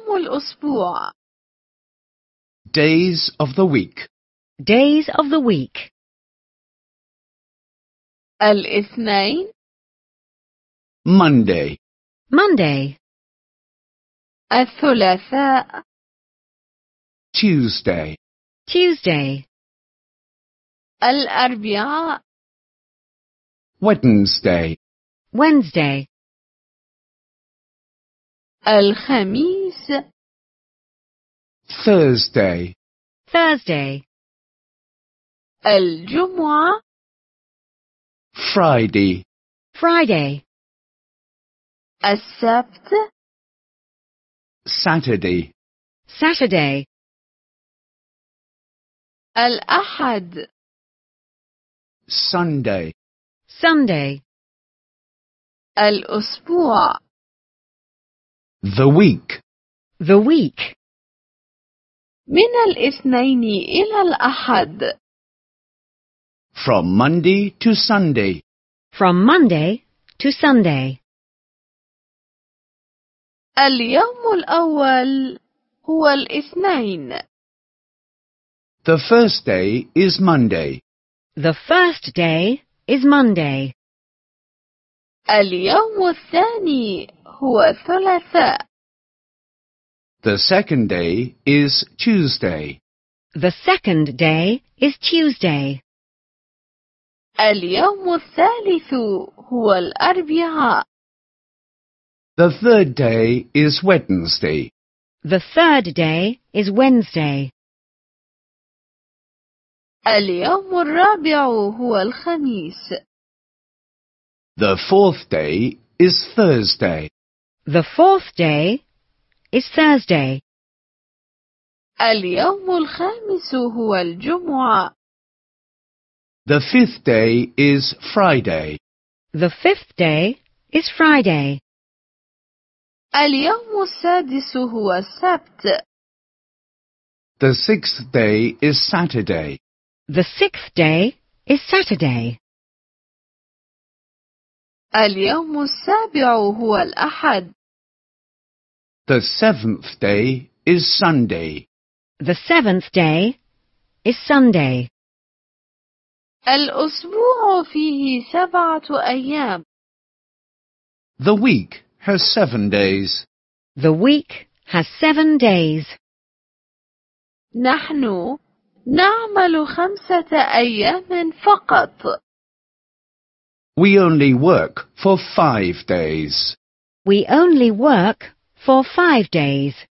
أيام الأسبوع. Days of the week. Days of the week. الاثنين. Monday. Monday. الثلاثاء. Tuesday. Tuesday. الأربعاء. Wednesday. Wednesday. الخميس. Thursday. Thursday. الجمعة. Friday. Friday. السبت. Saturday. Saturday. الأحد. Sunday. Sunday. الأسبوع. The week. The week. من الاثنين إلى الأحد. From Monday to Sunday. From Monday to Sunday. اليوم الأول هو الاثنين. The first day is Monday. The first day is Monday. اليوم الثاني هو الثلاثاء. The second day is Tuesday. The second day is Tuesday. اليوم الثالث هو الأربعاء. The third day is Wednesday. The third day is Wednesday. اليوم الرابع هو الخميس. The fourth day is Thursday. The fourth day is Thursday. اليوم الخامس هو الجمعة. The fifth day is Friday. The fifth day is Friday. اليوم السادس هو السبت. The sixth day is Saturday. The sixth day is Saturday. اليوم السابع هو الأحد. The seventh day is Sunday. The seventh day is Sunday. الأسبوع فيه 7 أيام. The week has 7 days. The week has 7 days. نحن نعمل 5 أيام فقط. We only work for 5 days. We only work for 5 days.